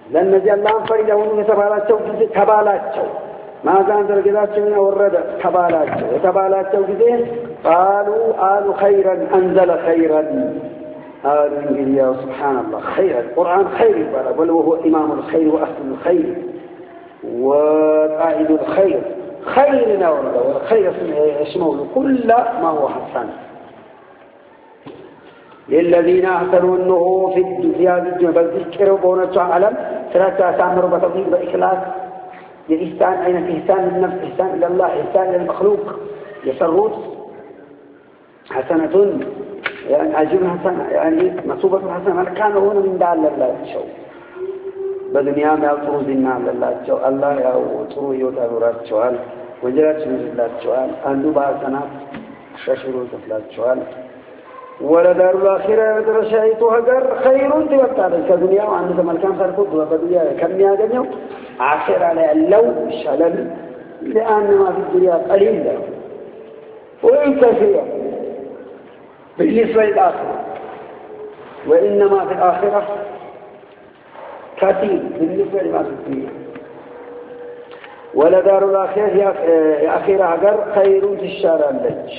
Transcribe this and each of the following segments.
ለነዚህ አላህን ፈሪ ለሆኑ የተባላቸው ጊዜ ተባላቸው ማዛን ደረጃቸው ወረደ ተባላቸው ጊዜ قالوا خيرا أنزل خيرا قالوا يا سبحان الله خير القرآن خير بل وهو إمام الخير وأهل الخير وقائد الخير خيرنا والخير يشمل كل ما هو حسن للذين أحسنوا أنه في الدنيا بالذكر وبونة علم ثلاثة أسامر بتوحيد بإخلاص الإحسان أين إحسان للنفس إحسان إلى الله إحسان للمخلوق يسرود حسنة يعني أجر حسنة يعني مصوبة حسنة كان هنا من دال الله شو بدنيا ما يطرود النام الله شو الله يا وطرود يوتارات شوال وجرات شمال شوال أندو باسنا ششرو تفلات شوال ولدار الآخرة ترشيت هجر خير تبتال كدنيا وعند زمان كان فرقود وبدنيا كم يعجبني آخر على اللو شلل لأن ما في الدنيا قليل وإن كثير بالنسبة للآخرة وإنما في الآخرة كثير بالنسبة لما في الدنيا ولدار الآخرة هي آخرة هجر خير تشار اللج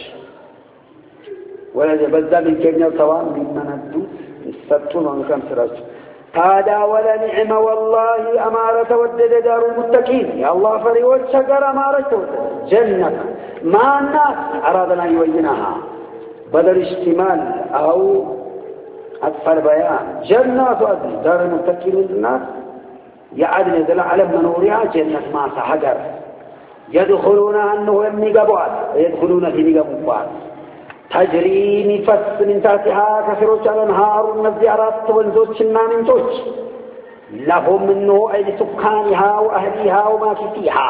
ولا بذل الكلمة طبعا مما ندو يستطون وكم سراج هذا ولا نعم والله أمارة ودد دار المتقين يا الله فريوت شجر أمارة جنة ما الناس أرادنا يوينها بدل اشتمال أو أطفال بيان جنة تؤدي دار المتقين الناس يعدل ذل علم منورها جنة ما سحجر يدخلونها أنه يمني قبوات يدخلون في نقبوات تجري نفس من تحتها كثيروች الأنهار النزيارات والزوجنا من توج لهم منه أي سكانها وأهلها وما فيها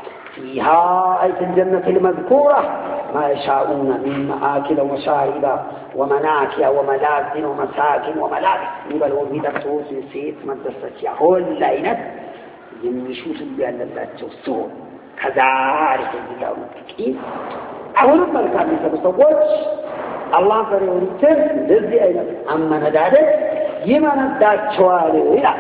أي في الجنة المذكورة ما يشاءون من مآكل ومشارب ومناكل وملاذ ومساكن وملابس يبل ومدى سوس يسيط مدرسة كل لينة يمشوش بأن الله تشوفون كذلك الله المتقين أهل الملكان يتبصوش الله فريوريتن لذي أين أما نداده يمن الداد شوالي إلا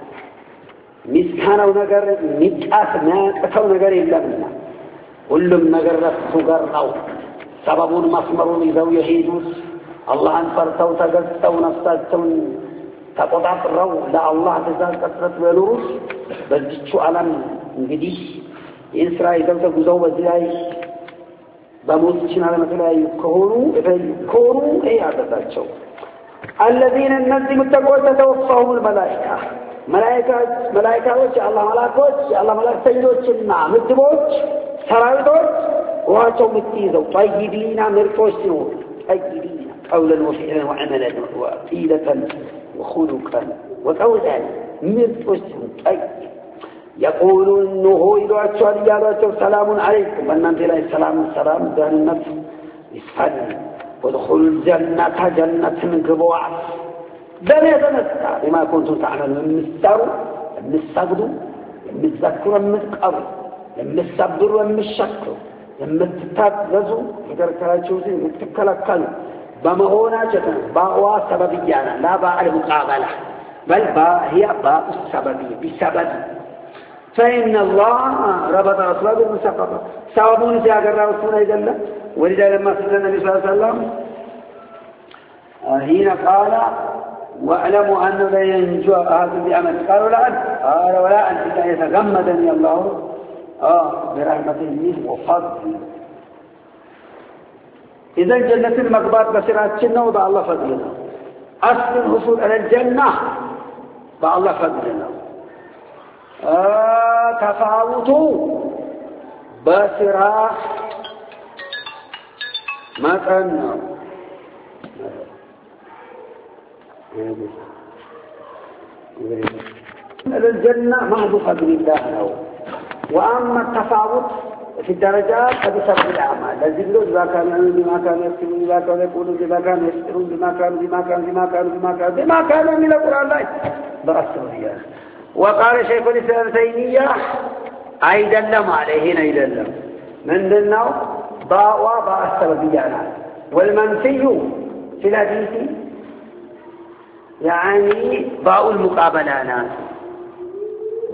مسكانه نقر متأس ناكتو نقر إلا منا كلهم نقر رسوقر نو سببون مصمرون إذا يحيدوس الله أنفرتو تقصتو نفساتو تقضعت الرو لا الله تزال كثرت ولوس بذيتشو ألم انقديش إنسرا إذا تقضوا بذلاي بموتشنا مثلا يكونوا أي عدداتهم الذين النزل متقوى تتوفاهم الملائكة ملائكة وجه الله ملاك سيدوش النعم الدبوش سرايدوش واتوا متيزوا طيبين مرفوشنون طيبين قولا وفعلا وعملا وقيلة وخلقا وقولا مرفوشنون طيب يقولون إنه إذا أتشوا لجالاتهم سلام عليكم أن أنت إليه السلام دان النفس يسفل ودخلوا الجنة جنة من قبوع دان يتنسى بما كنتم تعملون من السجدوا من الذكر من القبر من السبر ومن الشكر من التتابزوا إذا كانتشوزين من تتكلكلوا بما هنا جتنا باء سببيانا لا باء المقابلة بل باء هي باء السببية بسبب فإن الله ربط أصلاً بالمساقطة سوابون سيأجر رسولنا إذا الله ولذا لما سئل النبي صلى الله عليه وسلم حين قال واعلموا أنه لا ينجو هذا بأمل قالوا لا أنت قال ولا أنت إذا يتغمدني الله برحمته منه وفضل إذا جنة المقبات بسرعة جنة وضع الله فضلنا أصل الحصول على الجنة بع الله فضلنا تفاوتوا بسرعة ما كان الجنة محض فضل الله له وأما التفاوت في الدرجات فبسبب الأعمال الذكر بما كانوا يعملون بما كانوا يكتبون بما كانوا يقولون بما كانوا يسرون بما كانوا من القرآن لا برسولية وقال شيخ الإسلام تيمية أيضا لم عليه أيضا لم من ذنه باء السببيات والمنفي في الحديث يعني باء المقابلات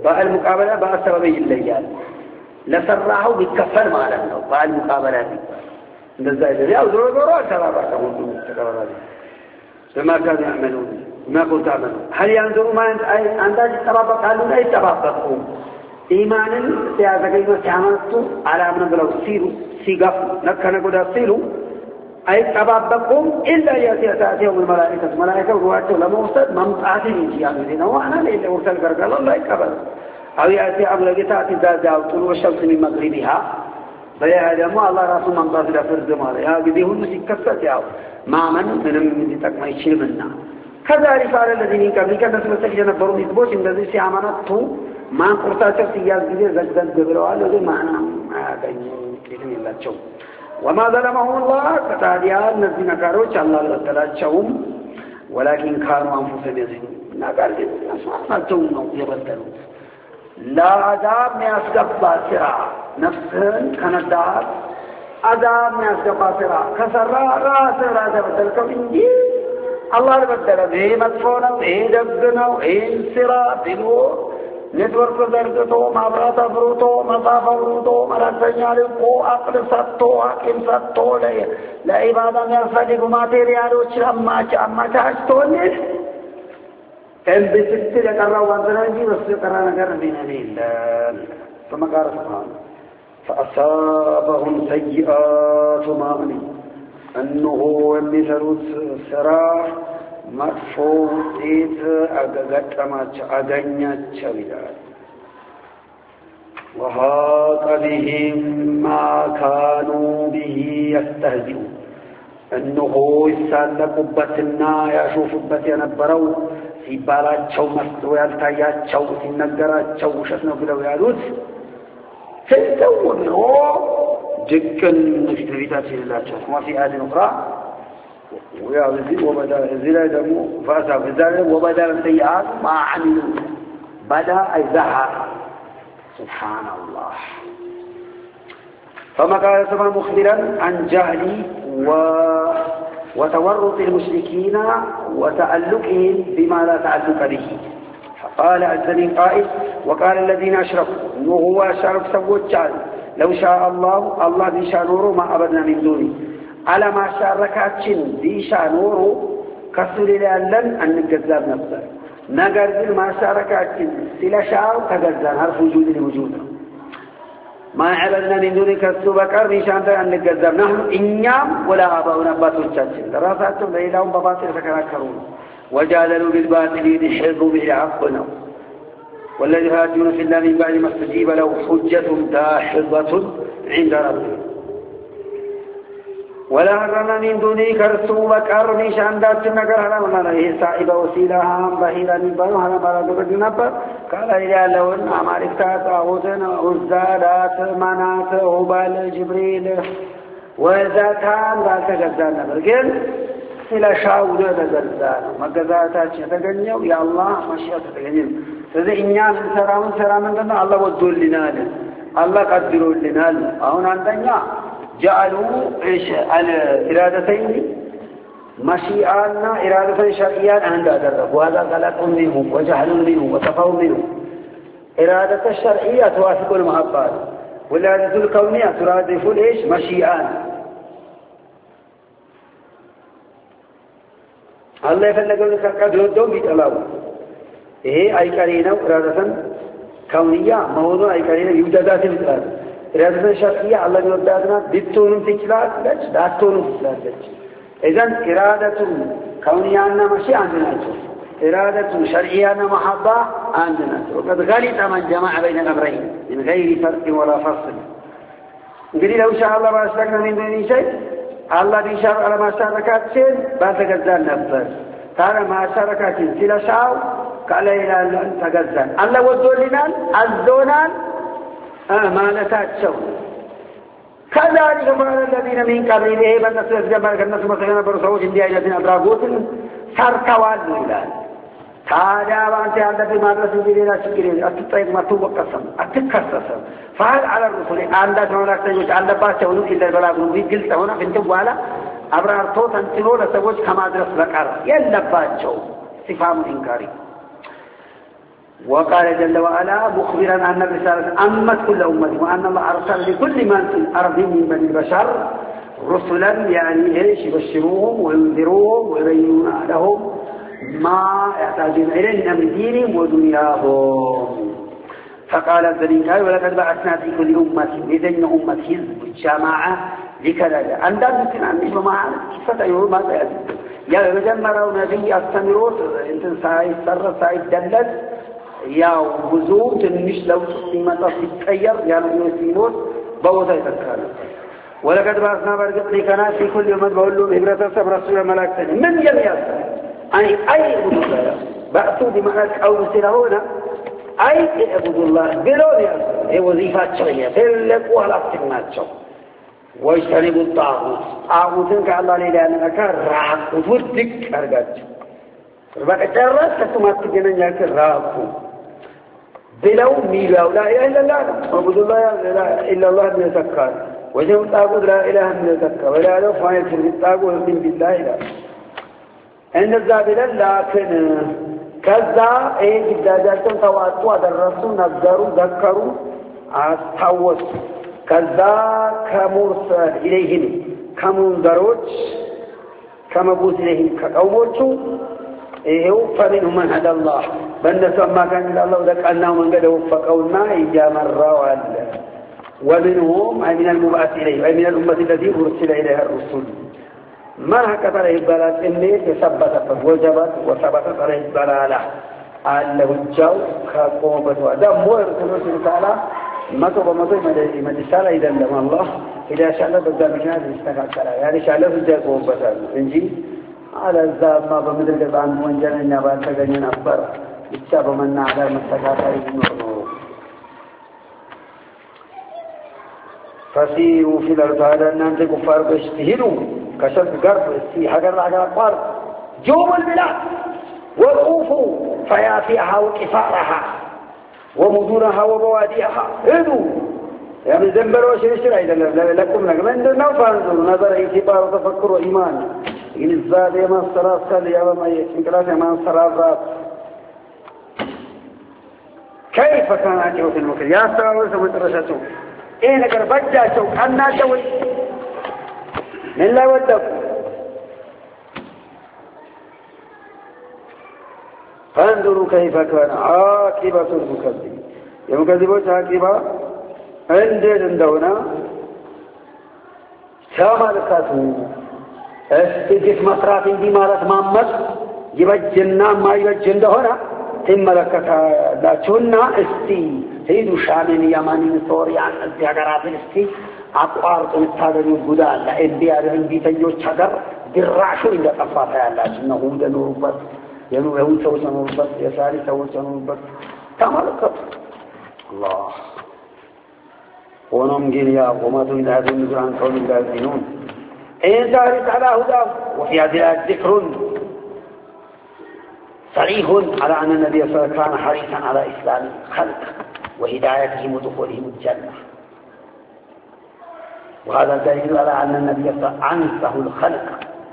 بالمقابلة بأسباب الليال لسرعه بيتكفل معنا بالمقابلة بالزايد يا ودروا ترى فما كانوا يعملون ما كنت تعملون هل ينظروا ما عندك ترابط قالوا لا يتباطؤون إيمانا سيازقين سيعملتوا على من بلو سيروا سيقفوا نكنا قد سيروا أي تباطؤون إلا يأتيهم الملائكة ورواتوا لموسد ممتعتين جيامين وأنا لإلا أرسل قرقل الله يقبل أو يأتي أملقتات ذات طلوع الشمس من مغربها فيا ما الله رسول من ضافر فرد ماله يا قديهم سيكفت يا ما من يتك ما يشيل منا كذلك على الذين قبلك نسمع سكينة برو يثبوت إن الذي سيعملته ما قرطاته سياز جديد زجدان قبلوا له معنى كأنه الله شو وما ظلمهم الله كتاديان الذين كانوا الله لبتلاتهم ولكن كانوا أنفسهم يظلمون نقال ما تونا يبدلون لا عذاب يسقط سرا نفسهم كندار عذاب يسقط سرا كسرا راس بدلكم إنجي الله بدل به مدفونا به دبنا به سرا بلو نتورك درجتو مابرات فروتو مصاف فروتو مرسنيا لكو أقل سطو حكم سطو لا عبادة يصدق ماتيريالو أما تحشتوني كان بست لقرأ وانزلني بس قرأ نقر من الله ثم قال سبحانه فأصابهم سيئات ما عملوا أنه مثل سرا مرفوض أغنياتش بدال وهاق بهم ما كانوا به يستهزئون أنه يسالقبتنا يشوفبت ينبروا ሲባላቸው መስሎ ያልታያቸው ሲነገራቸው ውሸት ነው ብለው ያሉት ተደውሎ ድቅን ፍትሪታችን ይላቸው ማፊ አድን ፍራ ويا ذي وبدا ذي دمو فاسا فزال وبدا السيئات ما عملوا بدا أي ظهر سبحان الله فما قال سبحانه مخبرا عن جهل وتورط المشركين وتألقهم بما لا تعلق به فقال عز من قائل وقال الذين أشركوا إنه هو أشرف سوى لو شاء الله بيشاء نوره ما أبدنا من دونه على ما شاركاتشن بيشاء نوره كسر لألن أن نجزاب نفسه نقرد ما شاركاتشن سلا شاء تجزان هرف وجود لوجوده ما عبدنا من دونك السبكر بيشان أن نجزب نحن إنيام ولا آباؤنا باتوچاتين دراساتهم لإلهم بباطل فكراكرون وجادلوا بالباطل ليدحضوا به عقنا والذي هاجون في الله من بعد ما استجيب له حجتهم داحضة عند ربهم ولا هرنا من دونك السبكر بيشان دات النقر هرمنا هي سائبة وسيلها بهيرا نبانو هرمنا دبت نبر قال إلى لون أماركتات أعوذنا عزالات منات هبال جبريل وذاتان ذات جزانا برقل إلى شاودة جزانا مقزاتات يتقنيو يا الله مشيئة تقنيو فإذا إنيان سرا من دنا الله ودول لنا الله قدروا لنا هنا عندنا جعلوا الإرادتين مشيئانا إرادة شرعية عند أدرك وهذا غلط منهم وجهل منهم وتفاهم منهم إرادة الشرعية توافق المحبات والإرادة الكونية ترادف الإيش مشيئان الله يفلقون كالقدر الدوم بيتألاوه إيه أي كرينة إرادة كونية موضوع أي كرينة يوجدات الإرادة إرادة شرعية الله يوجداتنا بيتونم تكلات لج داتونم تكلات لج إذن إرادة كونية مشي عندنا إرادة شرعية محبة عندنا وقد غلط من جمع بين الأمرين من غير فرق ولا فصل نقول لو شاء الله ما أشركنا من دون شيء الله بيشار على ما شاركات سين باتجزان نفس ترى ما شاركات سلا شاو قال إلى أن تجزان الله ودولنا الزونان ما نتاجوا كذلك فعل الذين من قبلهم الناس جماعة الناس مثلا برسول جندي الذين أبراغوت سركوان ميلان هذا وانت عند بمدرسة جديدة شكرين أتطيب ما توقسم أتكسسم فهل على الرسول عند جماعة تجوز عند باشون إلا البلاغ نبي قلت هنا في الجوالة أبرار توت أنتلو لسوج كما درس ذكر يلا باشو استفهام إنكاري وقال جل وعلا مخبرا أن الرسالة أمت كل أمة وأن الله أرسل لكل من في الأرض من بني البشر رسلا يعني إيش يبشروهم وينذروهم ويبينون لهم ما يحتاجون إليه من دينهم ودنياهم. فقال الذين قال ولقد بعثنا في كل أمة بين أمة حزب جماعة لكذا عندما يمكن أن نجمع معنا كيف يقول ما سيأتي يا مجمرة نبي أستمروا إنتن سايسر سايدلت يا وزوم تنمش لو سمت تتغير يا نسيموت بوضع يتكال. ولقد بعثنا برقتني كنا في كل يوم بقول لهم إبرة سب رسول ملاكتني من جميع أي أبو الله بعثوا بمعنى أو سنهونا أي أبو الله بلوني هي وظيفة شرعية تلك وهلا تناتشو واجتنبوا الطاغوت طاغوتن كالله ليلة أنك راقوا فردك أرقاتشو ربك ترى كتمات جنن راقوا بلو ميلو لا إله إلا الله عبد الله لا إلا الله من يتكار وجه الطاغوت لا إله من يتكار ولا له فاعل في الطاغوت من بالله لا عند الزابلة لكن كذا إيه جداداتهم تواتوا درسوا نذروا ذكروا استوصوا كذا كمرسل إليهم كمنذروች كمبعوث إليهم كقومዎቹ ይሄው فمنهم من هدى الله በእነሱ አማካኝነት አላህ ወደቀናው መንገድ ወፈቀውና ይያመራው አለ ومنهم أي من المبعث إليه أي من الأمة التي أرسل إليها الرسل ما هكذا يبالات إني تثبتت وجبت وثبتت عليه الضلالة أنه الجو كقومة وأدام مو يرسل تعالى متى بمتى ما تسأل إذا لم الله إذا شاء الله بدأ مجناد يستكثر يعني شاء الله بدأ قوة إنجي على الزاب ما بمدرك عن وانجلنا نبات تجنين أكبر يتشاب من على مستكثر النور فسيروا في الأرض هذا أن أنت كفار بيجتهدوا كشف قرب استي حجر على الأقوار جوم البلاد وقوفوا فيافيها وكفارها ومدونها وبواديها هدوا يعني زنبروا شرشرا إذا لكم لكم عندنا فانظروا نظر اعتبار وتفكر وإيمان إن الزاد يمان صلاة صلي يا ما يشنكرات يمان صلاة كيف كان أجهو في المكر يا سلام وسمت رشاتهم إيه نكر بجاشوا أنا شوي من لا ودكم فانظروا كيف كان عاقبة المكذبين المكذبون عاقبة عندنا تملكتوا استجف مصرات دي مالت مامت يبجنا ما يبجن هنا تملكتها لا تشونا استي هيدو شامن يمانين سوريان الزياغرات استي أقارط متاغنوا قدال لأنبياء عندي تنجوش حقر درعشو إلا قفاتها الله إنه هودا نوربت يهود سوى نوربت يساري سوى نوربت تملكت الله ونمجن يا قومة إلى هذا النزل عن قول الجازنون إن دارت على هداه وفي هذه ذكر صريح على أن النبي صلى الله عليه وسلم كان حريصا على إسلام الخلق وهدايتهم ودخولهم الجنة وهذا دليل على أن النبي صلى الله عليه وسلم أنصه الخلق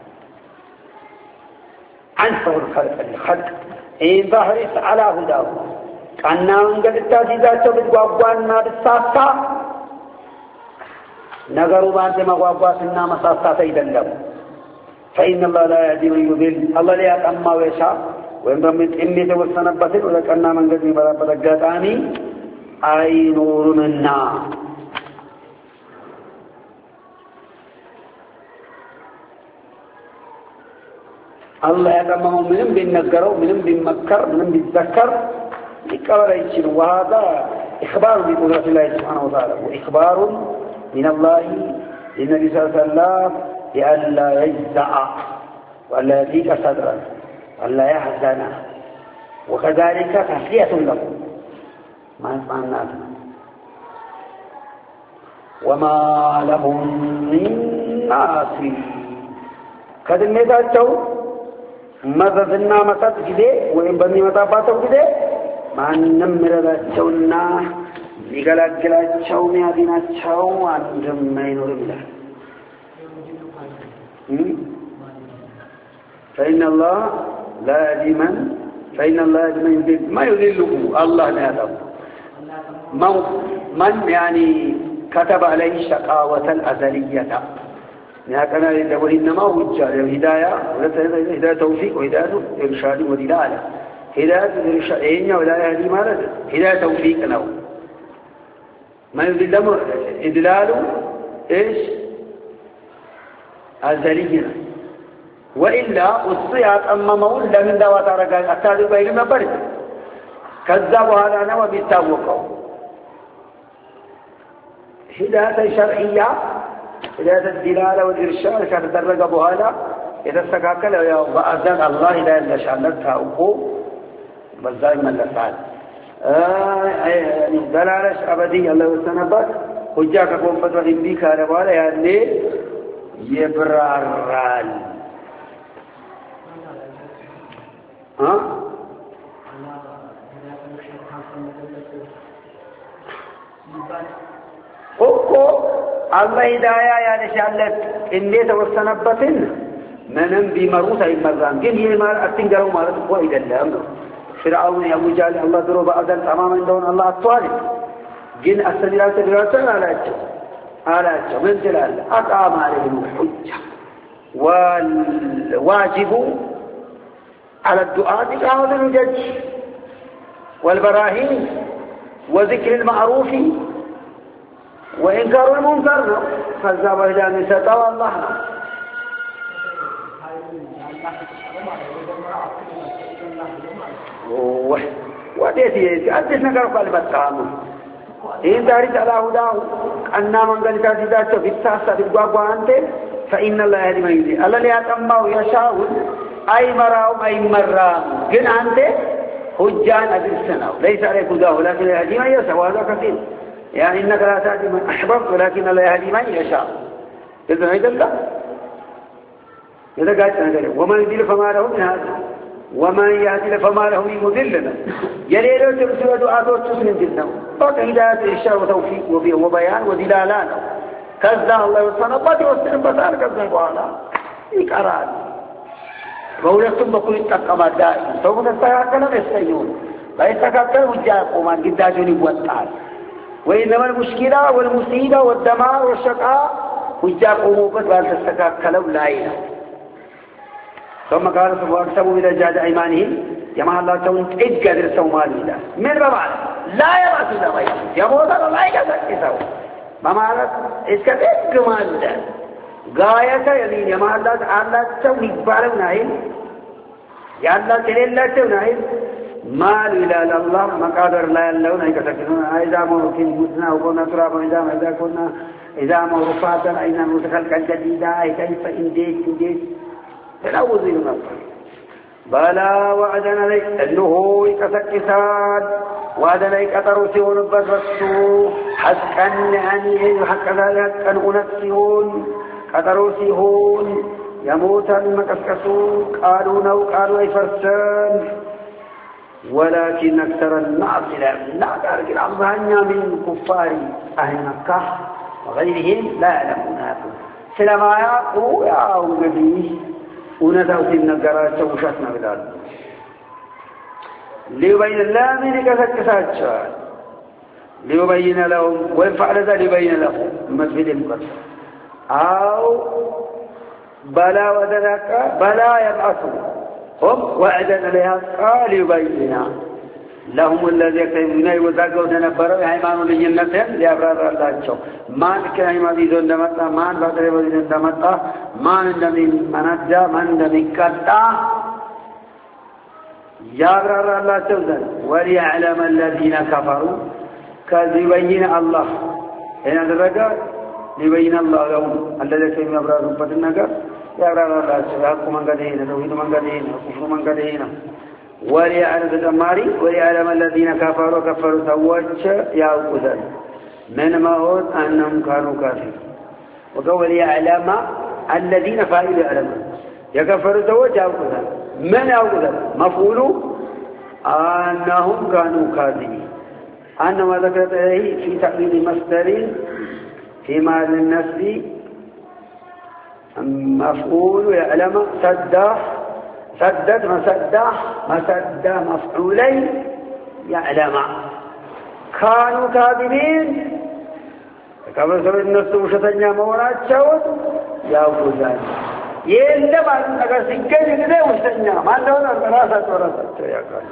للخلق إن ظهرت على هداه كأننا قد التاسيزات بالقوابواننا بالساسة نقروا بانت مقوابواتنا مساسة يدلم فإن الله لا يهدي من يضل الله لا يتأمى ويشاء وإن رمت إمي توسنبت ولكأننا من قد برقاتاني أي نور منا الله يتأمى منهم بالنقروا منهم بالمكر منهم بالذكر يكبر يجير وهذا إخبار بقدرة الله سبحانه وتعالى وإخبار من الله للنبي صلى الله عليه وسلم لئلا يجزع وألا يضيق صدره وألا يحزن وكذلك تسلية لكم ما يسمع الناس وما لهم من ناصر كذلك مددنا مسات كده وإن بني متاباتو كده ማንም ረዳቸውና ሊገላግላቸው የሚያድናቸው አንድም አይኖርም ይላል فإن الله لا يهدي من فإن الله من يضل ما يضله الله نادم من يعني كتب عليه الشقاوة الأزلية كان يدعو إنما وجه هداية توفيق وهداية إرشاد ودلالة هداية إرشاد ولا يهدي مالك هداية توفيق له ما يضل إدلاله إيش أزلية وإلا الصيات أما مول لمن دوات رجال أتاري بين ما برد كذبوا هذا نوى بالتوقع هداية شرعية هداية الدلالة والإرشاد كانت درجة بهذا إذا استقاك له يا وأذن الله هداية لشانتها أقو بس دائما لفعل دلالة أبدية الله سنبت حجاك قوم فتوى إنبيك على بوالا يعني يبرارال الله هدايا يعني شالت إني توسنبتن منم بمروس أي مرام جن هي مار أتنجروا مار قوي دلهم فرعون يا أبو جهل الله ضرب أذن تماما دون الله الطوالي جن السجلات الرسول على من جلال أقام عليهم الحجة والواجب على الدعاء إقامة الحجج والبراهين وذكر المعروف وإنكار المنكر فالزاب إلى النساء والله وديتي أدس نقر قلب التعامل إن دارت على هداه أننا من قال كاتدات في الساسة في القوة أنت فإن الله يهدي من يهدي الله ليتمه يشاء أي مراهم أي مراهم جن أنت حجان أدرسنا ليس عليك هداه لكن يهدي من يشاء وهذا كثير يعني إنك لا تهدي من أحببت ولكن الله يهدي من يشاء إذن هيدا الله إذا قالت أنا ومن يهدي فما له من هذا ومن يهدي فما له من مذلنا يليلو ترسل دعاء تسلم جدا فقط هداية إرشاد وتوفيق وبيان ودلالان كذا الله والصنبات والسلم بطار كذا وعلا إكارات وولدتم بكل التقامات دائما سوف تستيقظنا بالسيون لا يستيقظنا وجاءكم عن قداجوني والتعال وإنما المشكلة والمصيبة والدمار والشقاء وجاءكم وقت وأن تستيقظوا لا إله ثم قال سبحانه إذا جاد أيمانهم جمع الله تون إجقادر سومالي لا من بمعنى لا يبعث إذا غير يموت الله يكسر ما معنى إسكت إجمال لا غاية يلين جمع الله تعالى تون إقبال نايم يا الله تلين الله تون نايم ما إلى الله مقادر لا يلون يكسرون إذا مركين مدنا وكنا ترابا إذا مرفاتا أين متخلقا جديدا كيف إنديت تنوذ المصر بلا وعدنا لك أنه يكسكسان وعدنا لك أترسيون بسرسو حقا يعني حقا ذلك أن أنسيون أترسيون يموتا مكسكسون قالوا نو قالوا يفرسان ولكن أكثر الناس لا ترك الأرضانيا من كفار أهل مكة وغيرهم لا يعلمون سلما يقول يا أولي ونذهب في النقرات وشاتنا بلاد ليبين الله من كسكسات ليبين لهم وإن فعل ذلك ليبين لهم المسجد المقدس أو بلا وذلك بلا يبعثوا هم وعدا عليها قال يبين لهم الذي يكتبون وذاقوا تنبروا إيمان لجنتهم لأبرار الله ما كان إيمان يدون دمتا ما بدر يدون دمتا ما ندمي منجا ما ندمي كتا يا أبرار الله تودن وليعلم الذين كفروا كذبين الله هنا درجة ليبين الله لهم الذي يكتبون أبرار ربطنا يا أبرار الله سبحانه من قدينا توحيد من قدينا كفر من قدينا وليعلم الأماري وليعلم الذين كفروا توجه يعقودا من موت أنهم كانوا كافرين وقال يعلم الذين فاعلوا يعلمون يكفروا توجه يعقودا من يعقودا مفعول أنهم كانوا كاذبين أنما ذكرت عليه في تقليد مصدر في مال النسب مفعول يعلم صدّ سدد مسد مفعولين يعلم كانوا كاذبين كما سبب الناس وشتنيا موراتشون ያውቁዛል የለም አንድ ነገር ሲገኝ ግን ወስተኛ ማንደሆነ ራሳቸው ያውቃሉ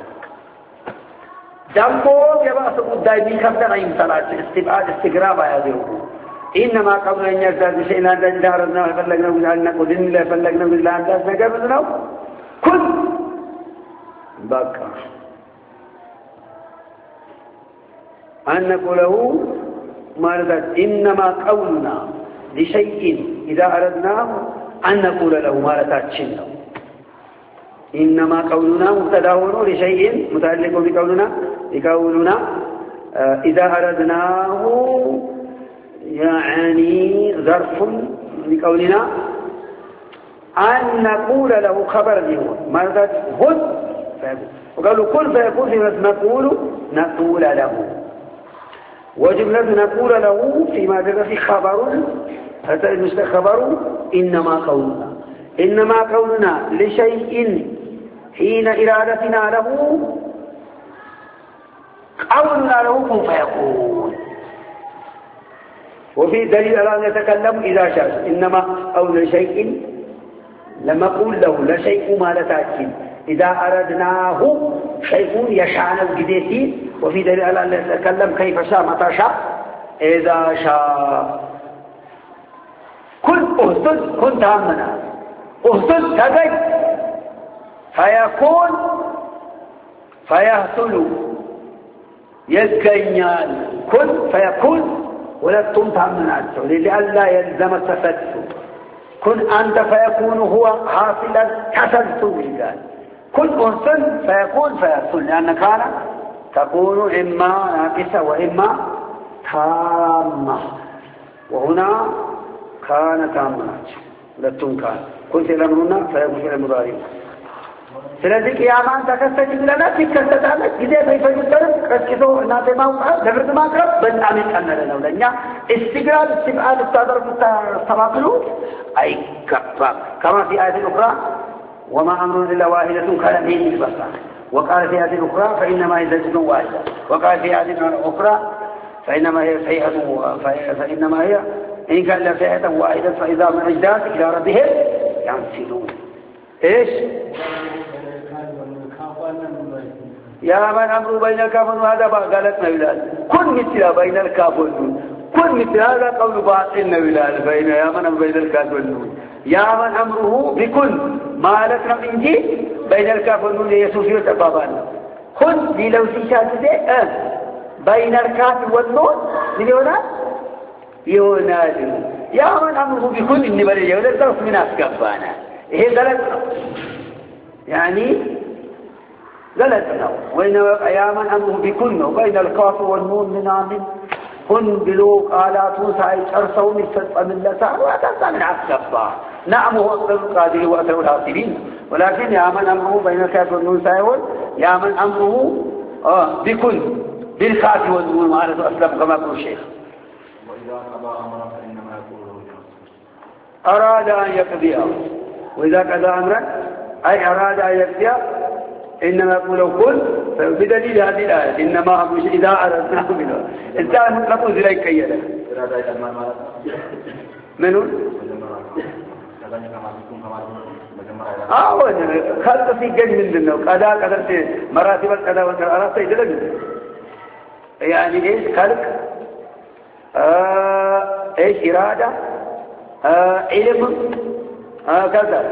ደሞ የባሰ ጉዳይ ቢከብደን አይምሰላችሁ استغراب ያደርጉ انما قبلኛ ዛት ሸይና እንደዳርና ፈለግነው ይላልና ቆድን ላይ ፈለግነው ይላል አንዳስ ነገር ነው ኩን በቃ አንቆለው ማለት انما قولنا لشيء إذا أردناه أن نقول له مالتاتشن إنما قولنا مبتدأ لشيء متعلق بقولنا إذا أردناه يعني ظرف لقولنا أن نقول له خبر ديون مالتات هد وقالوا كل فيكون نقول له وجملة نقول له فيما جاء في خبر خبر إنما قولنا لشيء حين إرادتنا له قولنا له كن فيكون وفي دليل على أن يتكلم إذا شاء إنما قول شيء لما قول له لشيء ما لتأكل إذا أردناه شيء يشعنا الجديد وفي دليل على أن يتكلم كيف شاء متى شاء إذا شاء كل أهدد كنت همنا أهدد تجد فيكون فيهتل يزكينيان كن فيكون ولا تمتهمنا لئلا يلزم التفتت كن أنت فيكون هو حاصلا كسلت بالجان كن أهدد فيكون فيهتل لأن كان تكون إما ناقصة وإما تامة وهنا كان تامة لتون كان كنت الأمرنا فيكون في المضارع ስለዚህ ቂያማን ተከሰተችለና ሲከሰታለች ጊዜ በይፈጅተን ከስኪቶ እናቴ ማውጣት ለፍርድ ማቅረብ በጣም ይቀነለ ነው ለኛ استقرار استبعاد ተደርጉታ ተባክሉ አይከፋም كما في آية أخرى وما أمر إلا واحدة كلمه بالبصر وقال في آية أخرى فإنما هي زجر واحدة وقال في آية أخرى فإنما هي صيحة فإنما هي إن كان صيحة واحدة فإذا من أجداث إلى ربهم ينسلون إيش يا من أمر بين الكاف وهذا قالتنا بلال كن مثل بين الكاف والنون كن مثل هذا قول باطلنا بلال بين يا من أمر بين الكاف والنون يا من أمره بكل ما لكنا من جي بين الكاف والنون يسوسي وتبابان كن لو سيشاد ذي بين الكاف والنون مليونا يوناد يا من أمره بكل إني بلي يولد الظرف من أسكبانا إيه غلطنا يعني غلطنا وإنما يا من أمره بكل وبين الكاف والنون من عامل كن بلوك آلات سعيد أرسون الفتح من لسان وأتنسى من أسكبا نعم هو أكثر القادر وأكثر الحاصلين ولكن يا من أمره بين الكاف والنون سيقول يا من أمره بكل بالكاف والنون وعلى أسلم كما يقول الشيخ وإذا قضى أمرا فإنما يقول له أراد أن يقضيه وإذا قضى أمرا أي أراد أن يقضيه إنما يقول كل بدليل هذه الآية إنما مش إذا أردناه منه إنسان مطلق زي كيله منو خلق في جن من دنو قضاء قدرت مراتب القضاء والقرار تيجي يعني إيش خلق إيش إرادة علم كذا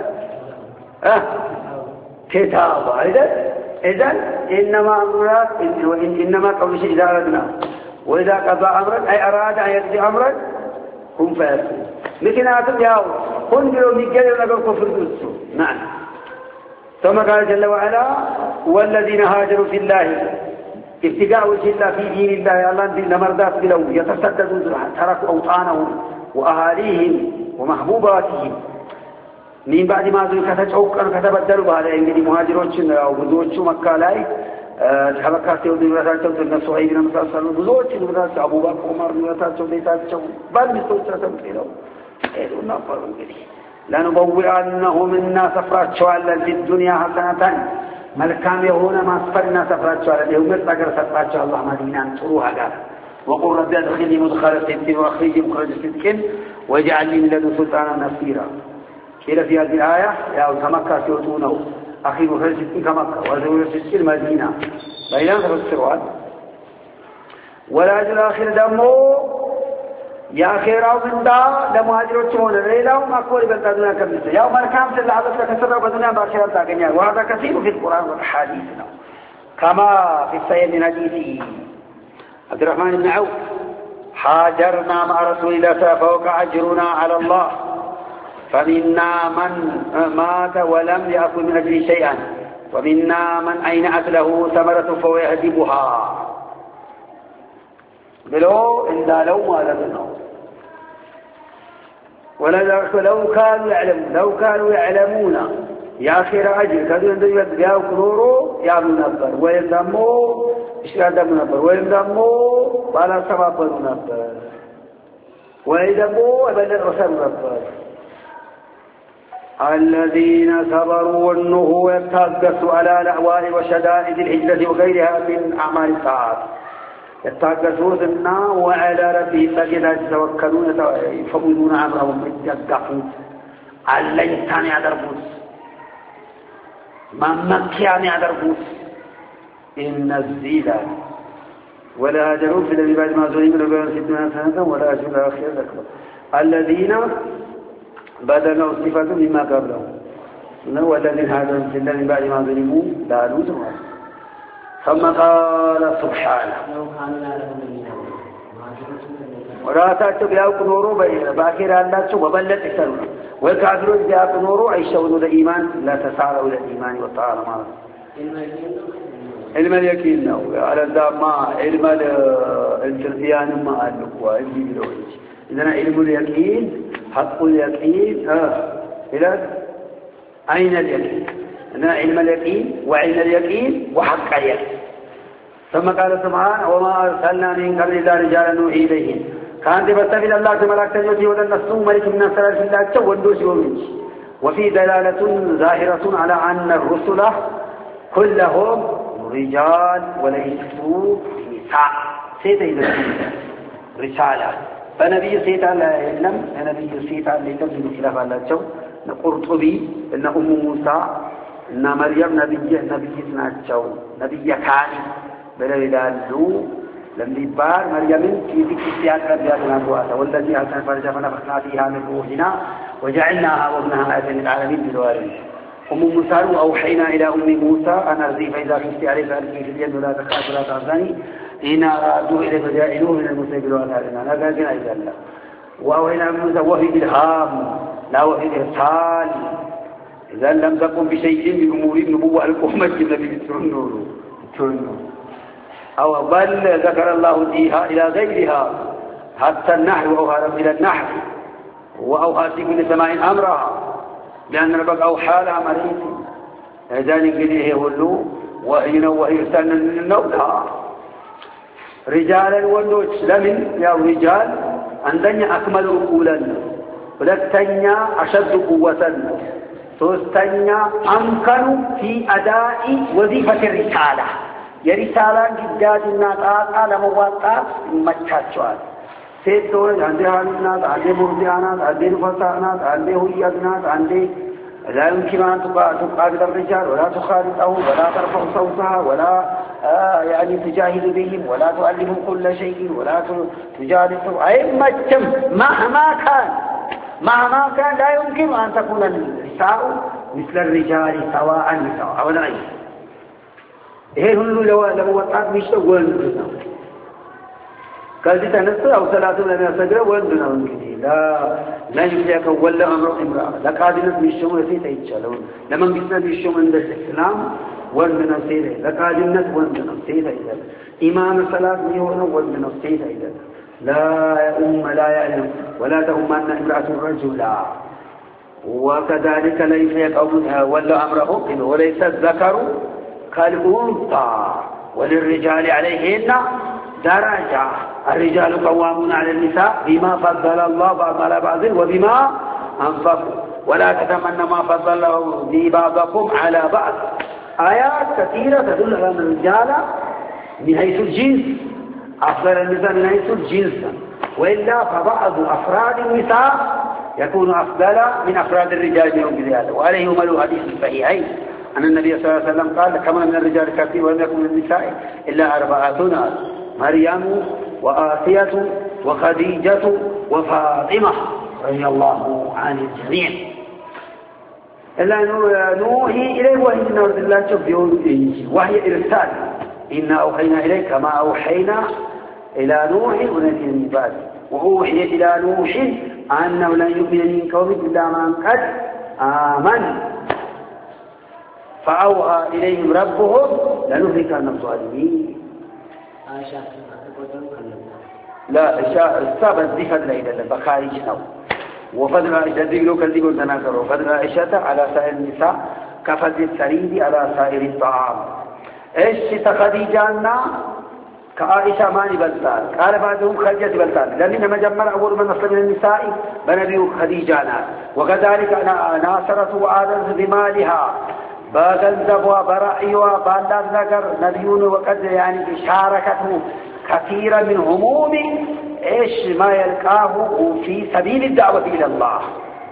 كتاب إذن إنما أمرات إنما قول شيء إذا أردنا وإذا قضى أمرا أي أراد أن يقضي أمرا هم فيكون لكن أعطوا ياو كن بلو ميجالي ونقل كفر دوسو نعم ثم قال جل وعلا والذين هاجروا في الله ابتداء وجه الله في دين الله الله دين مرضات بلو يتصدقون تركوا أوطانهم وأهاليهم ومحبوباتهم من بعد ما ذلك كتبدلوا بهذا إنجلي مهاجرون أو بزوجوا مكة لاي حبكات يودي مراتات الناس صهيب بن مسعود بزوج مرات أبو بكر عمر مراتات وديتات بل مستوجبات بينهم إيه نافرون كذي لنبوئنهم منا سفرات شوالا في الدنيا حسنة ملكام يهون ما سفرنا سفرات شوالا يوم يتقر سفرات شوالا الله مدينة تروها قال وقل ربي أدخلني مدخل صدق وأخرجني مخرج صدق واجعلني من لدن سلطانا نصيرا قيل في هذه الآية يا كمكة سيؤتونه أخي مخرج صدق كمكة وزوج صدق المدينة بينما تفسروا ولا أجل آخر دمو يا خيراو من دا لمهاجرون تمون الليلة وما قول بلتادنا كبسة يا عمر كام سل عدد كسر وبدنا باشرة تاقنيا وهذا كثير في القرآن والحديث كما في السيد من حديث عبد الرحمن بن عوف حاجرنا مع رسول الله فوقع أجرنا على الله فمنا من مات ولم يأكل من أجل شيئا ومنا من أينعت له ثمرة فهو يهدبها بلو إلا لو ما لبنوا لو كانوا يعلمون يا خير أجل كانوا يندجوا يا كرورو يا منبر ويندموا إشراء منبر ويندموا بالا سبب منبر ويندموا أبدا الرسل منبر الذين صبروا والنهوا يتاقصوا على الأهوال وشدائد الهجرة وغيرها من أعمال الطاعات يتاقصون النار وعلى ربهم فجدا يتوكلون يفوضون أمرهم يتقفون الليتان يدربوس مكيان يدربوس إن الزيلة ولا هاجرون في الذي بعد ما ظلموا لبيان 60 سنة ولا أجل الآخرة أكبر الذين بدلوا صفة مما قبلهم والذين هاجروا في الذي بعد ما ظلموا لا نوتوا ثم قال سبحانه ولا تأتوا بياك نورو باكر الله وبلت يسرون والكافرون بياك نورو عيشون الإيمان لا تسارعوا إلى الإيمان والطاعة معه علم اليقين على الدما علم الجزيان ما أدلقوا علم الوجه إذن علم اليقين حق اليقين إلى أين اليقين إذن علم اليقين وعين اليقين وحق اليقين ثم قال سبحانه وما أرسلنا من قبل إلا رجالا نوحي إليهم كانت بستفيد الله تملك تجوتي ولن نصوم ملك من السلال في الله تودوس ومنش وفي دلالة ظاهرة على أن الرسل كلهم رجال وليسوا نساء سيدة إذا رسالة فنبي سيدة لا يعلم نبي سيدة لا يعلم من خلاف الله جو قرطبي إن أم موسى إن مريم نبي سناتشو نبي كاني بلا يدالو لم يبار مريم في ذكر السياق ربياتنا بواتا والذي أرسل فرجا فنفخنا فيها من روحنا وجعلناها وابنها آية للعالمين بالوارد أم موسى أوحينا إلى أم موسى أن أرضي فإذا خفت عليه فألقي في اليد ولا تخاف ولا تحزني إن أرادوا إليه فجاعلوه من المسلمين بالوارثين لا قال إلا الله وأوحينا موسى وحي إلهام لا وحي إرسال إذا لم تقم بشيء من أمور النبوة الأمة النبي ترنور أو بل ذكر الله فيها إلى غيرها حتى النحل وأوحى إلى النحل وأوحى في كل سماء أمرها لأن ربك أوحى لها مريض ذلك إليه يقولوا وهي يرسلنا من النولها رجالا والنوش لمن يا رجال عندنا أكمل عقولا ولتنيا أشد قوة ثلاثنيا أمكن في أداء وظيفة الرسالة يا رسالة جداد الناس على مواقع متشابهة سيدون عندها الناس عندي مرضيانات عندي نفسانات عندي هوياتنات عندي لا يمكن أن تقابل الرجال ولا تخالطهم ولا ترفع صوتها ولا يعني تجاهد بهم ولا تعلمهم كل شيء ولا تجالسهم أي مجتم مهما كان لا يمكن أن تكون النساء مثل الرجال سواء نساء أو لا إيه هنلو لو وقعت مشتغل قال تنسى أو ثلاثة لم يسجل وندنا ونكذي لا يملك ولا أمر امرأة لقادنا بيشوم سيتا يتشالون لما قسنا بيشوم عند الإسلام وندنا سيتا لقادنا وندنا سيتا إذا إمام الصلاة يهون وندنا سيتا إذا لا لا يعلم ولا تهم أن امرأة الرجل وكذلك ليس يقوم ولا أمره وليس الذكر كالأنثى وللرجال عليهن درجة الرجال قوامون على النساء بما فضل الله بعض على بعض وبما أنفقوا ولا تتمنى ما فضل به بعضكم على بعض. آيات كثيرة تدل على أن الرجال من حيث الجنس أفضل النساء من حيث الجنس، وإلا فبعض أفراد النساء يكون أفضل من أفراد الرجال منهم بزيادة. وعليه يمل حديث الصحيحين أن النبي صلى الله عليه وسلم قال: كما من الرجال كثير ولم يكن من النساء إلا 4 ناس: مريم وآسية وخديجة وفاطمة رضي الله عن الجميع. إلا نوحي إليه وهي من أرض الله تبيون وهي إرسال. إنا أوحينا إليك كما أوحينا إلى نوح ونبي من بعد، وأوحي إلى نوح أنه لن يؤمن من قومك إلا من قد آمن فأوحى إليهم ربهم لنهلكن الظالمين. لا السابع الزفت ليلة بخارج نو وفضل عائشة ذكروا كذبوا تناكروا وفضل عائشة على سائر النساء كفضل السريد على سائر الطعام. إيش خديجة كعائشة ماني بلتان قال بعضهم خديجة بلتان لأنما جمر أول من أصل من النساء بنبي خديجة وكذلك ناصرة وآدم بمالها بغنزبها برأيها بالله نقر نبيون وقد يعني شاركته كثيرا من هموم إيش ما يلقاه في سبيل الدعوة إلى الله.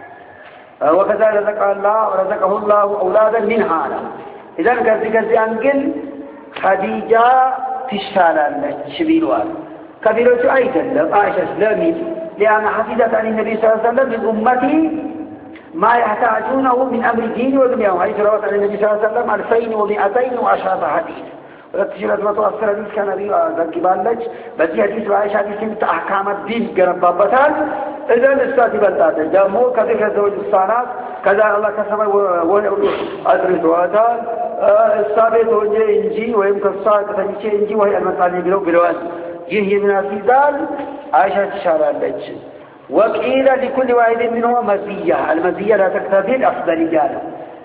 وكذلك رزقه الله أولادا من هذا. إذا قصدي أنقل خديجة تشتغل شبيلها كبيرة أيضا عائشة إسلامي لأن حفظت عن النبي صلى الله عليه وسلم من أمتي ما يحتاجونه من أمر الدين ودنياهم، حيث روت عن النبي صلى الله عليه وسلم 2210 حديث. وتشيرت ما تؤثر حديث كان أبي ذكبان لج بدي حديث وعائشة حديث من أحكام الدين قرب بابتان. إذا الأستاذ بلتاته جامو كذلك زوج الصانات كذا الله كسمه ويقول أدرس واتان الثابت وجه إنجي ويمكن الصادق تنشي إنجي وهي المطالب بلوان يهي من الفيدال عائشة تشارع لج. وقيل لكل واحد منهم مزية، المزية لا تقتضي الأفضلية.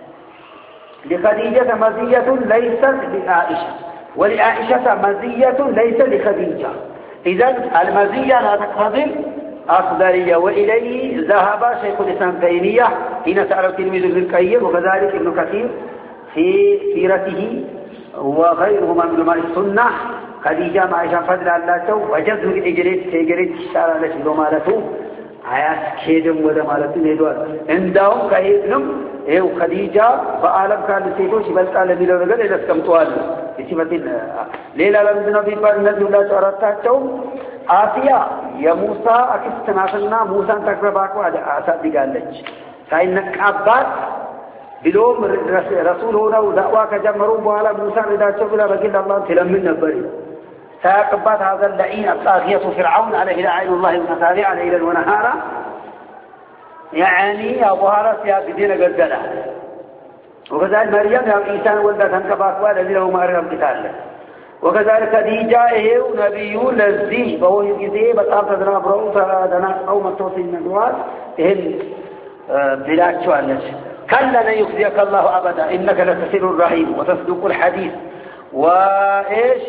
لخديجة مزية ليست لعائشة، ولعائشة مزية ليست لخديجة. إذن المزية لا تقتضي الأفضلية. وإليه ذهب شيخ الإسلام تيمية حين سأل تلميذ ابن القيم وكذلك ابن كثير في سيرته وغيرهما من علماء السنة. خديجة مع عائشة فضل الله وجزم الإجريت الشارع لشي مالته عياس كيدم وده مالته نيدوال عندهم كهيدنم إيه خديجة فعالم كان لسيتوش بل قال بيلو نقل إذا اسكمتوال اسمتين ليلة لمدنا بيبار نزل الله سعراتاتهم آسيا يا موسى أكستناسلنا موسى تقرباكو آسا ديقال لج ساينك أبات بلوم رسول هنا ودعواك جمروا بوالا موسى رضا شبلا بقل الله تلمن نبري ساقبات هذا اللعين الطاغية فرعون عليه لعين الله المتابع ليلا ونهارا يعني أبو هارس يا بدين قدلا. وكذلك مريم يا إنسان ولدت هنكباك والذي له مريم قتال. وكذلك خديجة ونبي لذي فهو يجزيه بطاب تدنا برؤو تدنا قوم التوصي من النواس إهن بلاد شوالش كلا لن يخزيك الله أبدا إنك لتسير الرحيم وتصدق الحديث وإيش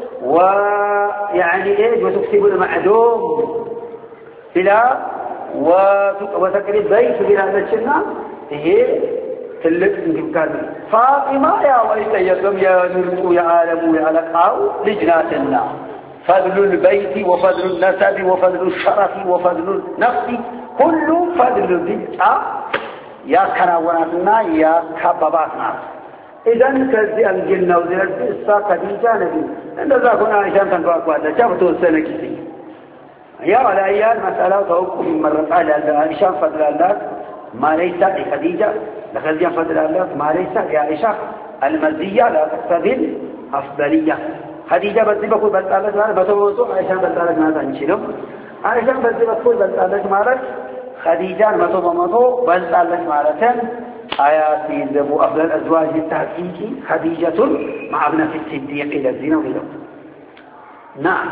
ويعني إيش وتكسب المعدوم بلا وتقريب بيت بلا نشنا هي تلك إمكان فاطمة يا ويت يدم يا نرق يا عالم يا لقاو لجناتنا فضل البيت وفضل النسب وفضل الشرف وفضل النفس كل فضل البيت يا كناوناتنا يا كباباتنا. إذن كذي الجنة وزيرت الساق خديجة نبي عند ذاك عائشة تنقاك وعدا شافتوا السنة كثير يا على أيام مسألة توقف من مرة قال عائشة فضل الله ما ليس لخديجة لخديجة فضل الله ما ليس لعائشة المزية لا تقتضي الأفضلية. خديجة بدي بقول بلتالك مالك بتوضو عائشة بلتالك مالك انشلم عائشة بدي بقول بلتالك مالك خديجة مطو بلتالك مالك آيات يذبوا أفضل الأزواج التحقيقي خديجة مع ابنة الصديق إلى الزنا وإلى نعم.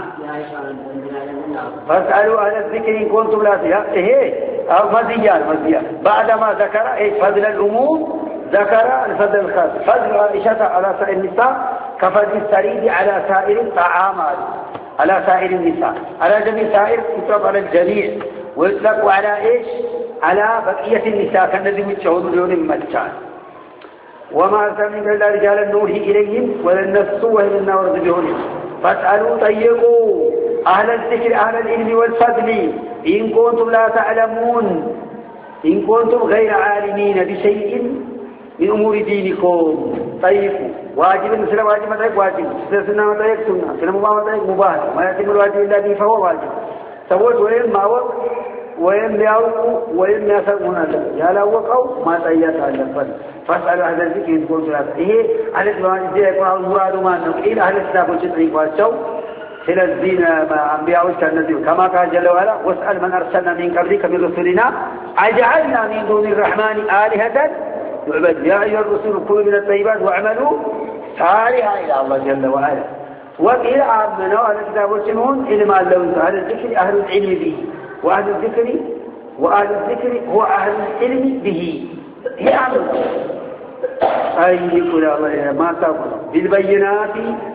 فاسألوا أهل الذكر إن كنتم لا تعلمون. أو مزيان بعدما ذكر فضل الأمور ذكر الفضل الخاص فضل عائشة على سائر النساء كفضل السريد على سائر الطعامات على سائر النساء على جميع سائر يطلب على الجميع. ويطلق على إيش؟ على بقية النساء كالذي يتشهدون اليوم المجال. وما أرسلنا إلا رجالا نوحي إليهم ولن نفسوا إلا ورد بهم فاسألوا طيقوا أهل الذكر أهل العلم والفضل إن كنتم لا تعلمون إن كنتم غير عالمين بشيء من أمور دينكم. طيقوا واجب مثل واجب ما طيق واجب سنة ما طيق سنة سنة ما طيق مباح ما يتم الواجب إلا به فهو واجب. سوت وين ما وقت وين يعوقوا وين يسمون هذا يا لا وقوا ما طيق هذا فاسأل أهل الذكر إن كنتم لا تعلمون. إيه أهل الذكر يقول المراد ما نقول أهل الكتاب والشرع والشو سل الدين ما أنبياء والنبي كما قال جل وعلا واسأل من أرسلنا من قبلك من رسلنا أجعلنا من دون الرحمن آلهة يعبد يا أيها الرسل كلوا من الطيبات واعملوا صالحا إلى الله جل وعلا. وقيل عامنا أهل الكتاب والسنون إلما اللوز أهل الذكر أهل العلم به وأهل الذكر هو أهل العلم به. هي عامل أي يقول الله ما تقول بالبينات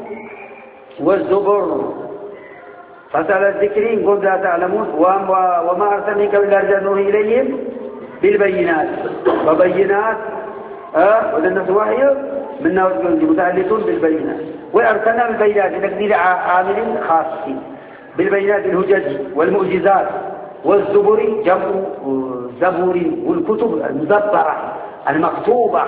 والزبر فسأل الذكرين قل لا تعلمون وما أرسلناك إلا رجالا نوحي إليهم بالبينات وبينات وللناس وحي منا متعلقون بالبينات وأرسلنا بالبينات لتقدير عامل خاص بالبينات الهجج والمعجزات والزبر جمع زبور والكتب المدبرة المكتوبة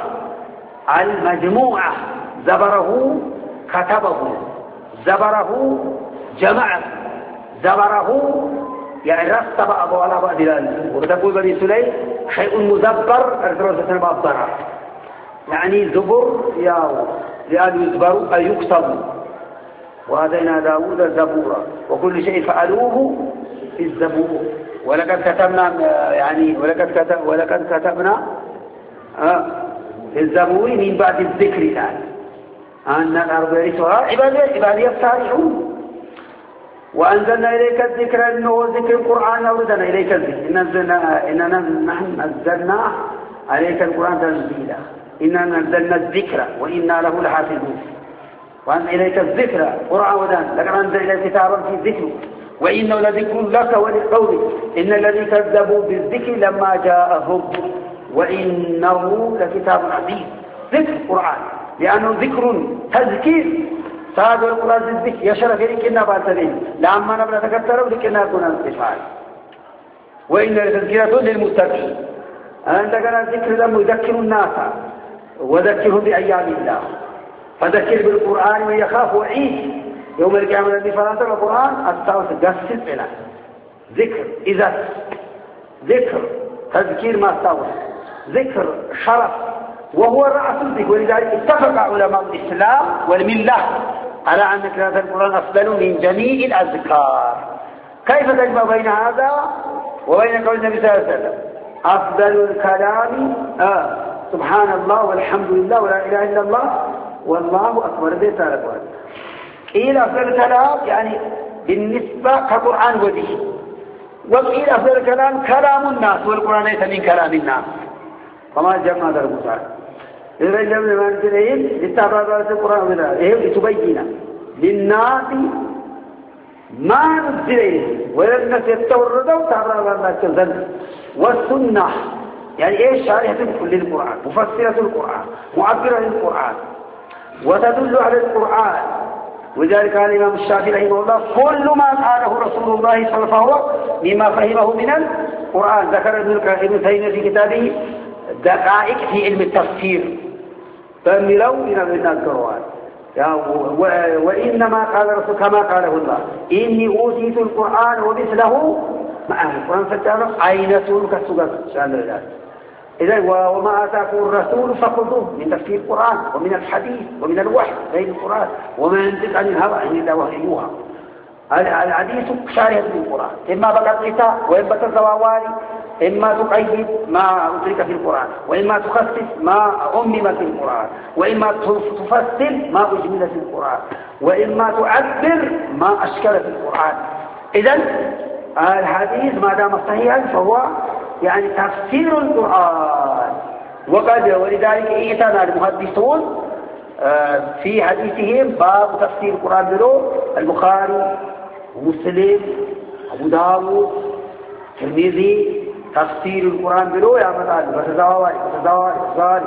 المجموعة زبره كتبه زبره جمعه زبره يعني رتب أبو على بعض ذلك. وتقول بني سليم شيء مدبر أرسلنا مببرة يعني زبر لأن يزبر أي يكتب. وآتينا داود زبورا وكل شيء فعلوه في الزبور. ولقد كتبنا يعني ولقد كتبنا في الزبور من بعد الذكر يعني أن الأرض يرثها عبادي الصالحون. وأنزلنا إليك الذكر إنه ذكر القرآن أوردنا إليك الذكر إننا نحن نزلنا عليك القرآن تنزيلا إننا نزلنا الذكر وإنا له لحافظون. وأن إليك الذكر قرآن ودان لقد أنزل إليك كتابا في الذكر وإنه لذكر لك ولقومك إن الذي كذبوا بالذكر لما جاءهم وإنه لكتاب عزيز. ذكر القرآن لأنه ذكر تذكير صاد القرآن الذكر يشرف لكنا باترين لما نبرا تكتروا لكنا كنا انتفاع. وإن لتذكيرة للمتقين أنت كان الذكر لما يذكر الناس وذكرهم بأيام الله فذكر بالقرآن من يخاف وعيد يوم القيامة الذي فرانت القرآن التاوس قصد لنا ذكر إذا ذكر تذكير ما استوى ذكر شرف وهو رأس الذكر. ولذلك اتفق علماء الإسلام والملة على أن قراءة القرآن أفضل من جميع الأذكار. كيف تجمع بين هذا وبين قول النبي صلى الله عليه وسلم أفضل الكلام سبحان الله والحمد لله ولا إله إلا الله والله أكبر بيت على القرآن. قيل أفضل الكلام يعني بالنسبة كقرآن وذي وقيل أفضل الكلام كلام الناس والقرآن ليس من كلام الناس فما جمع هذا المساعد. إذا جمع ما نزلهم للتعبيرات القرآن وذلك لتبين للناس ما نزلهم وللناس يتوردوا تعبيرات القرآن والسنة يعني إيش شارحة للقرآن مفسرة القرآن معبرة للقرآن وتدل على القرآن. وذلك قال الإمام الشافعي رحمه الله كل ما قاله رسول الله صلى الله عليه وسلم فهو مما فهمه من القرآن. ذكر ابن تيمية في كتابه دقائق في علم التفسير فملوا من القرآن وإنما قال الرسول كما قاله الله إني أوتيت القرآن ومثله مع القرآن فتعالى عينة كالسجن شأن الله. إذن وما آتاكم الرسول فخذوه من تفسير القرآن ومن الحديث ومن الوحي غير القرآن وما ينطق عن الهوى إن الله وحي يوحى. الحديث شارح للقرآن إما بقى القطاع وإما الزواواري إما تقيد ما أدرك في القرآن وإما تخصص ما أمم في القرآن وإما تفصل ما أجمل في القرآن وإما تعبر ما أشكل في القرآن. إذن الحديث ما دام صحيحا فهو يعني تفسير القرآن. ولذلك اعتنى المحدثون في حديثهم باب تفسير القرآن له البخاري ومسلم أبو داود ترمذي تفسير القرآن بلو يا فتاة بتزاوار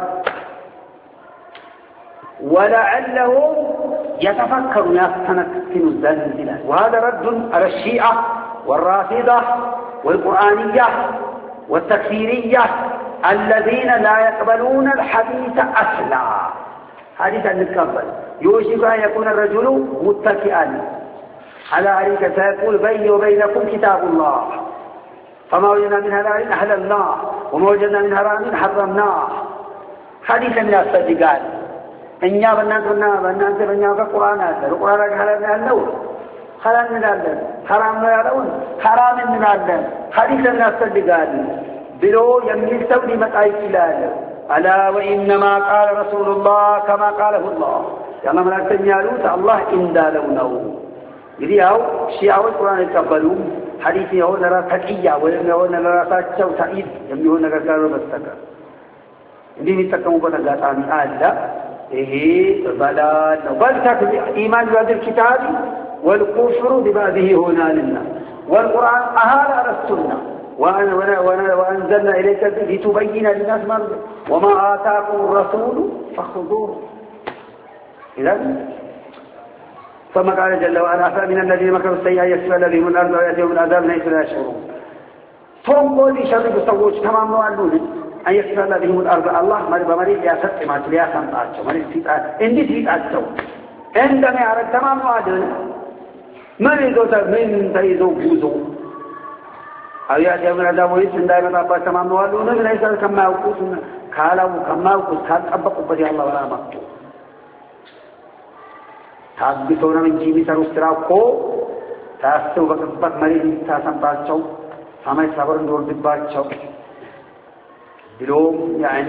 ولعلهم يتفكرون يستنكتون الزلزلة وهذا رد على الشيعة والرافضة والقرآنية والتكفيرية الذين لا يقبلون الحديث أصلا حديث نتقبل يوشك أن يكون الرجل متكئا على أريكة فيقول بيني وبينكم كتاب الله فما وجدنا من حلال أحللناه وما وجدنا من حرام حرمناه حديث من الصديقان إنيا بنانت القرآن هذا القرآن حلال نالله حلال نالله حرام نالله حرام نالله حديث من الصديقان بلو يميل سودي متعيك إلاله ألا وإنما قال رسول الله كما قاله الله يعني ملاك تنيالوت الله إن دالونه يريهو شيعة القرآن يتقبلون حديثي هو نرى تقية ويهو نرى تاكسو تأيد يميهو نرى كارو بستكر يدي متكمو بتغاتاني آلا بلان بل تكذب إيمان بهذا الكتاب والكفر ببعضه هنا لنا والقرآن أهال على السنة وأنزلنا إليك لتبين للناس وما آتاكم الرسول فخذوه إذن ثم قال جل وعلا فمن الذين مكروا السيئات يسفل بهم الأرض ويأتيهم العذاب ليس لا يشعرون ثم يشرب الصوت تمام وعلون أن يسفل بهم الأرض الله مريض يا ستمات يا سمعات مريض سيئات إندي سيئات عندما يعرف تمام وعلون مريض من تيزو بوزو أو يأتي من العذاب ويسن دائما أبا تمام وعلون ليس كما يوقوس كالو كما يوقوس كال أبقوا بدي الله ولا مكتو ታግቶና እንጂ ቢሰሩት ስራኮ ታስተው በቅጽበት መሬት ታሰምባቸው ሰማይ ሰበር እንደወርድባቸው ብሎም ያኒ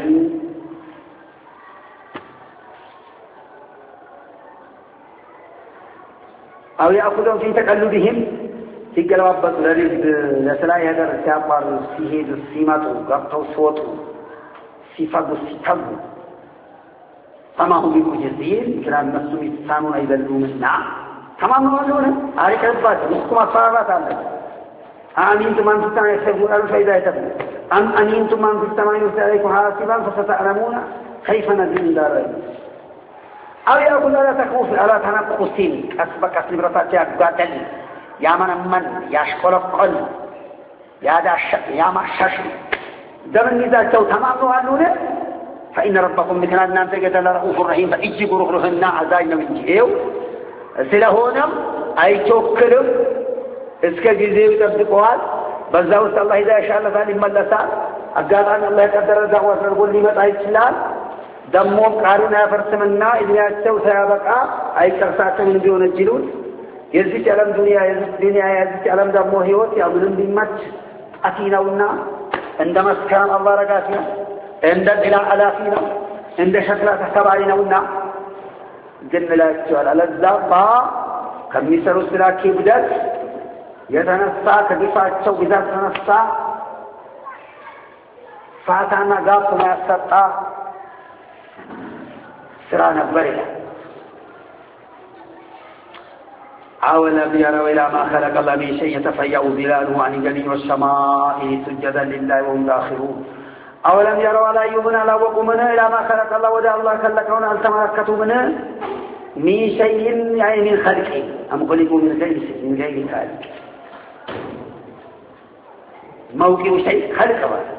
أو يأخذون في تقلدهم في قلبات لرد لسلا يقدر سيابار سيهيد سيماتو قبطو صوتو سيفاقو سيتاقو فما هم بمجزين كلام نفسهم يتسانون أيضلوا منا تمام نقولون هذه كذبات مسكم أصابات الله أمنتم من في السماء يحسبون ألف إذا يتبون أم أمنتم من في السماء يرسل عليكم حاسبا فستعلمون كيف نزل دارين أو يقول لا تكوف ألا تنقصين أسبق أسلم رفاتك قاتل يا من يشكر القلب يا معشش دم النزال تو تمام نقولون فإن ربكم مثل أن ننتقد لرؤوف الرحيم فإجبوا رغرهن عزائنا من جهيو سلهونم أي توكلم اسكا جزيو تبدقوال بزاوست الله إذا شاء الله ذلك ملسا أقال أن الله يقدر دعوة نقول لي متى إسلام دموم قارنا فرسمنا إذن يأتوا سيابقا أي كرسات من دون الجلود يزيك ألم دنيا يزيك ألم دمو هيوت يأمنون بمت أتيناونا عندما اسكان الله رقاتنا عند الإله ألافينا عند شكلة تبعينا ونا جن لا يتسأل على الزابا كم يسر السلاة كبدت يتنسى كدفاع الشوق إذا تنسى فاتانا قابط ما يستطاع سرانا بريا أولم يروا إلى ما خلق الله من شيء يتفيأ ظلاله عن الجليل والسماء سجدا لله وهم داخلون أولم يروا لا يبنى لا وقمنا إلى ما خلق الله ودع الله خلقون أن تملكتوا منه من شيء يعني من خلقه أم خلقوا من غير خالق موقع شيء خلق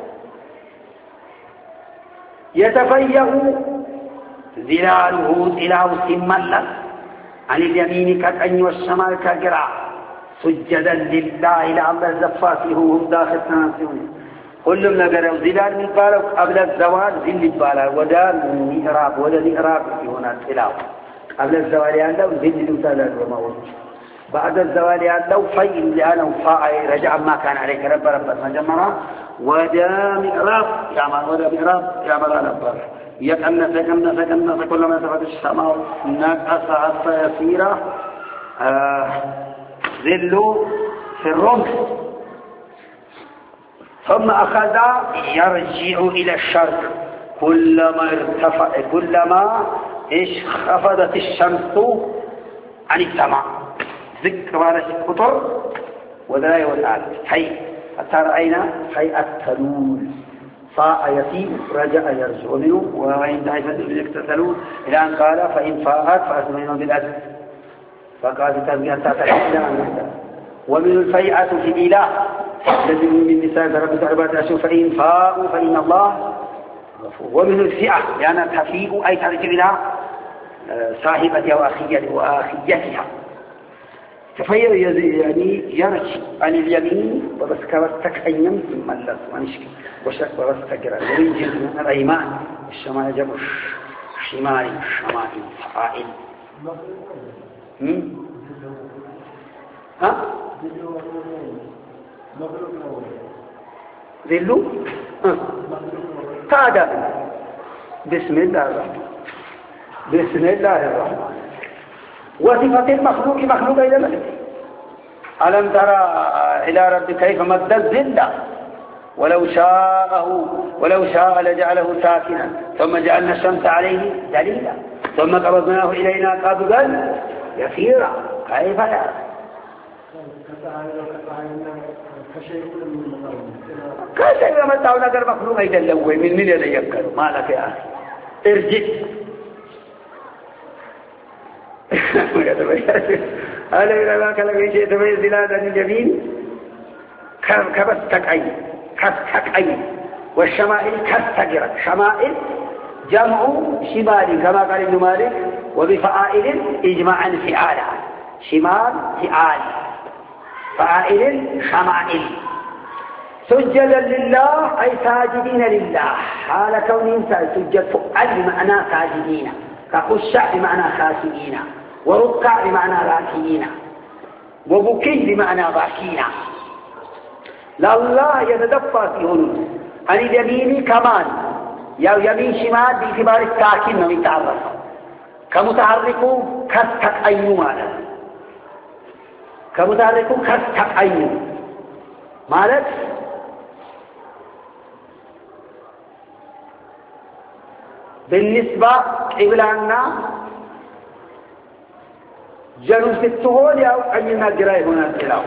يتفيأ ظلاله إله سملا عن اليمين كالأن والشمال كالجرع سجدا لله إلى الله الزفاتي هم داخل تناسون كلهم نقرأ ظلال من بالو قبل الزوال ظل البالا ودا مئراب هنا تلاو قبل الزوال يالله ظل الوتالات وموت بعد الزوال يالله فيء لأنه فاعي رجع ما كان عليك رب مجمرا ودا مئراب يعمل على البر يكنس كلما تفت السماء نقص حتى يصير ظل في الرمح ثم أخذ يرجع إلى الشرق كلما خفضت الشمس عن السماء ذكر على القطر وذلا يوسعد هي حتى رأينا هيئة تلول فاء يسير رجع يرجع منه وإن دائما يكتسلون إلى أن قال فإن فاءت فأسمعنا بالأسف فقال تنبيه تتحدى عن ومن الفيعة في الإله الذي من نساء رب تعبات أشوف فإن فاءوا فإن الله غفور. ومن الفئة لأنها تفيء أي ترجع إلى صاحبتها وأخيتها تفير يعني يرجع عن اليمين وبس كبستك أيام ثم اللس ونشكي وشك وبستك وينجز من الأيمان الشمال جبش شمال الشمال فائل ها ذلو تعالى بسم الله الرحمن بسم الله الرحمن وصفة المخلوق مخلوق إلى ملك ألم ترى إلى ربك كيف مد الظل ولو شاء لجعله ساكنا ثم جعلنا الشمس عليه دليلا ثم قبضناه إلينا قبضا يسيرا كيف لا كيف ما تعالى غير مخلوق إذا لو من يتذكر ما لك يا أخي ارجع هذا إذا ما كان في شيء تميز زلادة الجبين كبستك عين والشمائل كستجرة شمائل جمع شمال كما قال ابن مالك وبفعائل إجماعا فعالا شمال فعال فعائل شمائل سجدا لله أي ساجدين لله حال كونهم سجد فعل بمعنى ساجدين كخشع بمعنى خاشعين وركع بمعنى راكعين وبكي بمعنى باكين لله يتدفى فيهن عن اليمين كمان يمين شمال باعتبار الساكن من تعرف كمتحرك كستقيم مالك كمتحرك كستقيم مالك بالنسبة قبلنا جنوب ستهول أو أننا جراي هنا التلاو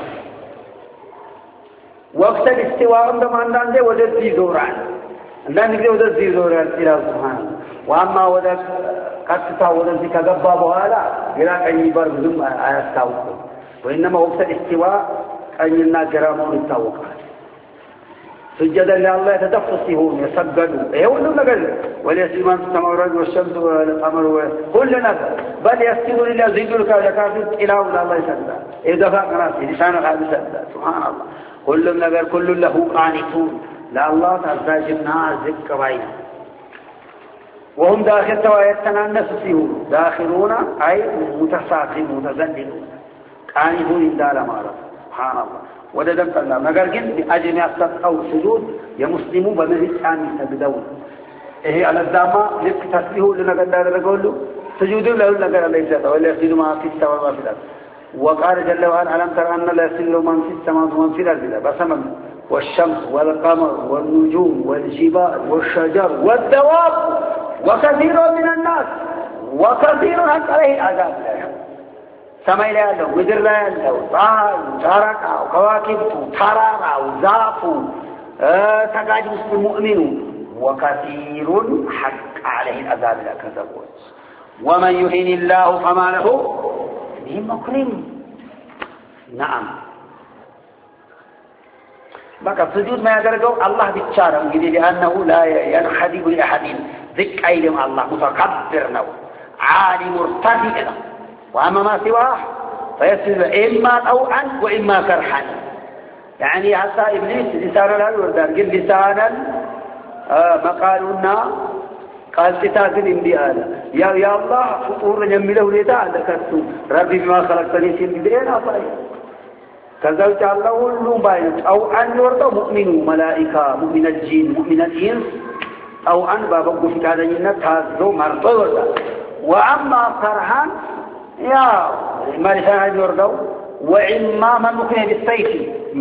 وقت الاستواء عندما عندنا وجد في زوران عندنا وجد في زوران التلاو سبحانه وأما وجد قد تاوجد في كذبة بهذا جرا أن يبر بدون أستاوه وإنما وقت الاستواء أننا جرامون التوقع سجدا لله يتدفسون يسجدوا يقولون نقل وليسجد من في السماوات والشمس والقمر كل نقل بل يسجدوا لله زيدوا لكافر إله الله يسجد إذا فاق راسي لسانه هذا يسجد سبحان الله كل نقل كل له قانتون لا الله ترتاج نازك كبائن وهم داخل توايتنا النسسيون داخلون أي متساقين متزللون قانتون إلا لما رب سبحان الله وددم الله مگر ግን أجل يستطيعوا سجود يمسلموا بمهتان يسجدون إيه على الدامة لك تسبيحه لنقدر لقوله سجودوا له لنقدر ليس ولا يسجد ما في السماء وما في الأرض وقال جل وعلا ألم تر أن لا يسجد من في السماء ومن في الأرض بسمم والشمس والقمر والنجوم والجبال والشجر والدواب وكثير من الناس وكثير حق عليه العذاب سماء لا يلو مدر لا يلو طارق أو كواكب ترار أو زاف تقاعد مسلم المؤمن وكثير حق عليه العذاب لا كذبون ومن يهين الله فما له من مكرم نعم بقى السجود ما يدرجه الله بتشاره لأنه لا ينحدب لأحد ذك أيلم الله متكبر له عالي مرتفع له وأما ما سواه فيسجد إما طوعا وإما كرها يعني حتى إبليس لسانا لا يوردان قل لسانا مقالنا قال تتاكد إندي هذا يا الله فطور يميله لتا ذكرت ربي بما خلقتني سير بدينا طيب كذلك الله اللهم باين أو أن يرد مؤمن ملائكة مؤمن الجين مؤمن الإنس أو أن بابك في هذا الجنة تازو مرضى وأما كرها يا ما لسان يردو وإما من مكنه بالسيف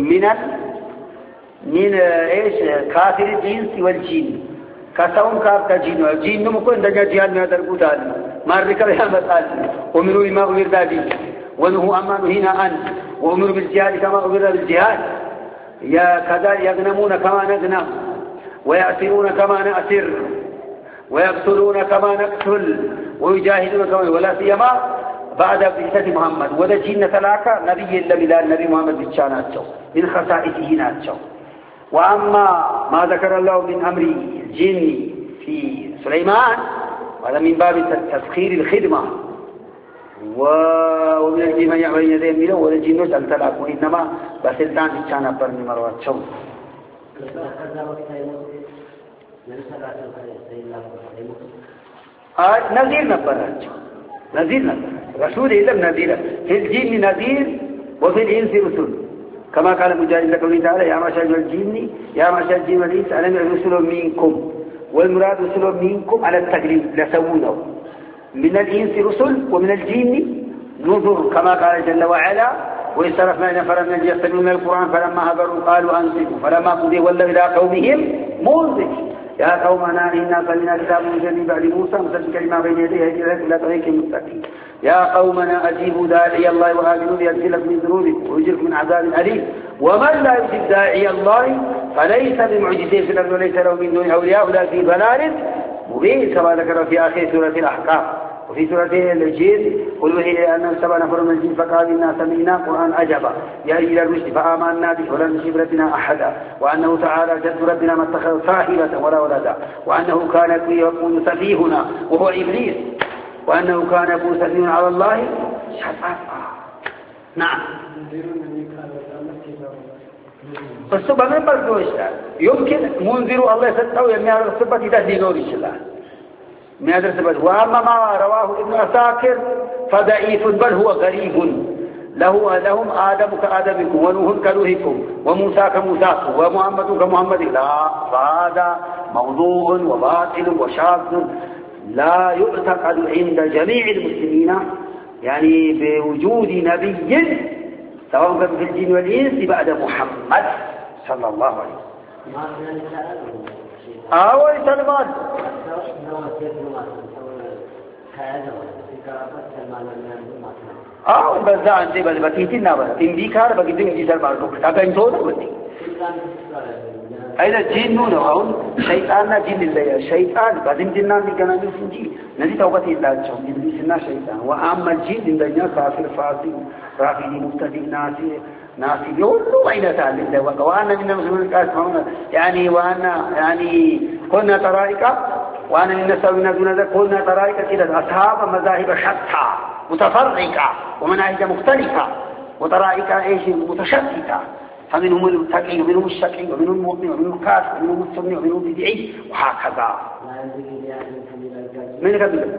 من إيش كافر الجنس والجين كسوم كافر الجين والجين ممكن دجا جهاد من دربوتان ما ركب يا مثال ومنوا ما أمر به ونهوا أما نهينا عنه وأمر بالجهاد كما أمر بالجهاد كذا يغنمون كما نغنم ويأسرون كما نأسر ويقتلون كما نقتل ويجاهدون كما، ولا سيما بعد بعثة محمد ولا جن ثلاثة نبي إلا بلا النبي محمد بتشاناتشو من خصائصه ناتشو. وأما ما ذكر الله من أمر الجن في سليمان هذا من باب تسخير الخدمة، ومن الجن من يعمل يدين منه ولا الجن أن تلاقوا إنما بسلطان بتشانا برني مرواتشو. نذير نبرج نذير رسول إذا نذير في الجن نذير وفي الإنس رسول، كما قال مجاهد لقوله تعالى يا معشر الجن يا معشر الجن والإنس ألم يأتكم رسل منكم، والمراد رسل منكم على التقليد لسوونه، من الإنس رسل ومن الجن نذر، كما قال جل وعلا وإذ صرفنا إلى نفرا من الجن يستمعون القرآن فلما حضروا قالوا أنصتوا فلما قضي ولوا إلى قومهم منذرين يا قومنا إنا سمعنا كتابا من بعد موسى مصدقا لما بين يديه يهدي إلى طريق مستقيم يا قومنا أجيبوا داعي الله وآمنوا يغفر لكم من ذنوبكم ويجركم من عذاب أليم ومن لا يجب داعي الله فليس بمعجز في الأرض وليس له من دونه أولياء ولا في ضلال مبين، كما ذكر في آخر سورة الأحقاف. وفي سورة الجن قل وحي أن 7 نفر من الجن فقالوا إنا سمعنا قرآن عجبا يهدي إلى الرشد فآمنا به ولن نشرك بربنا أحدا، وأنه تعالى جد ربنا ما اتخذ صاحبة ولا ولدا، وأنه كان يقول سفيهنا وهو إبليس، وأنه كان يقول سفيهنا على الله شفاعة. نعم فالسبب من برضو يمكن منذر الله يستطيع أن يرى السبب تهدي نور الله من هذا السبب. وأما ما رواه ابن عساكر فضعيف بل هو غريب، لهم آدم كآدمكم ونوح كنوحكم وموسى كموساكم ومحمد كمحمد، لا فهذا موضوع وباطل وشاذ لا يعتقد عند جميع المسلمين يعني بوجود نبي سواء كان في الجن والإنس بعد محمد صلى الله عليه وسلم. سلمان بس عندي بس بتيجينا بس إنديكار بقيت إنديكار بارك تاكين تونا بدي أيضا جنون هون شيطاننا جن الله شيطان بعدين جنان بيجانا جسنجي نزي توبة الله جون إبليسنا شيطان، وأما الجن الدنيا كافر فاسق رافضي مبتدئ ناسي يقولوا أين تعلم وأنا من المسلمين كاسمعون يعني وأنا يعني كنا طرائق وأنا من الناس دون ذلك كنا طرائق كده أصحاب مذاهب شتى متفرقة ومناهج مختلفة وطرائق إيش متشتتة، فمنهم المتقي ومنهم الشقي ومنهم المؤمن ومنهم الكافر ومنهم السني ومنهم البدعي وهكذا. من قبل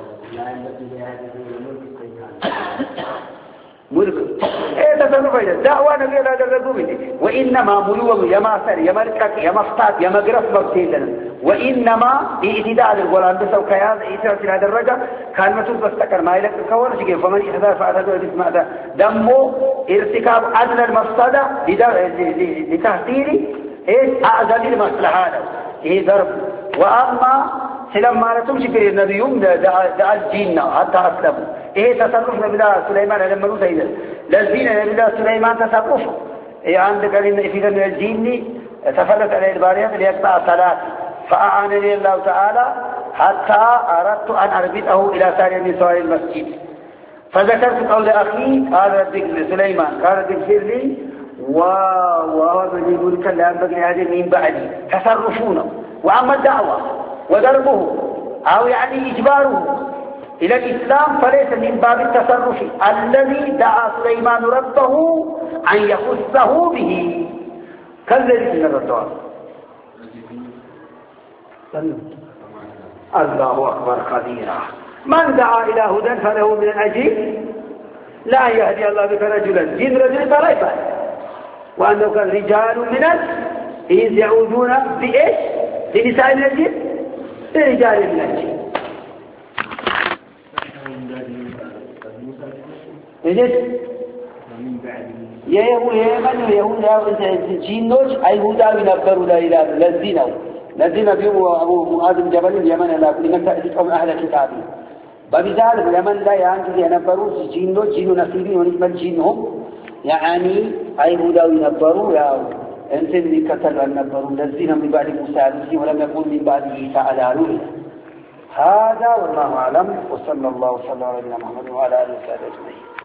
ملك تصرف دعوة نبي الله درجوا منه، وإنما ملوه يا ماسر يا مركك يا مفتاح يا مجرف مبتدئ، وإنما اعتداء القرآن بسوا كيان اعتداء هذا الرجع كان مسؤول بستكر ما يلك كون شيء فمن اعتداء فأعتداء باسم هذا دمه ارتكاب أدنى المفسدة لتحصيل أعظم المصلحة له ضرب. وأما لما تمشي في النبي يوم دعا الجن حتى أسلموا تصرف نبي الله سليمان لما نو سيدا للزين نبي الله سليمان تصرفه عندك أن في من الجن تفلت عليه الباريات ليقطع الصلاة فأعانني الله تعالى حتى أردت أن أربطه إلى سارية من سواري المسجد، فذكرت قول أخي قال ربك سليمان قال ربك اغفر لي وهو من يقول لا ينبغي هذه من بعدي تصرفونه. وأما الدعوة وضربه أو يعني إجباره إلى الإسلام فليس من باب التصرف الذي دعا سليمان ربه أن يخصه به كالذي من الرسول. الله أكبر قديرا. من دعا إلى هدى فله من الأجر لا يهدي الله بك رجلا جن رجل طريقا، وأنه كان رجال من الإنس يعودون بإيش لنساء من الجن برجال من الجن. إذن يهود جينوش أيهودا ينبروا لا إله الذين بيوم أبو معاذ بن جبل اليمن لمن تأتيكم أهل كتابه ببذال اليمن لا ينجز ينبروا جينوش جينو نصيبين ونسبة جينهم يعني أيهودا ينبروا أنت اللي كتب النبر الذين من بعد موسى عليه ولم يكن من بعده تعالى نوح هذا والله أعلم وصلى الله وسلم على نبينا محمد وعلى آله وصحبه أجمعين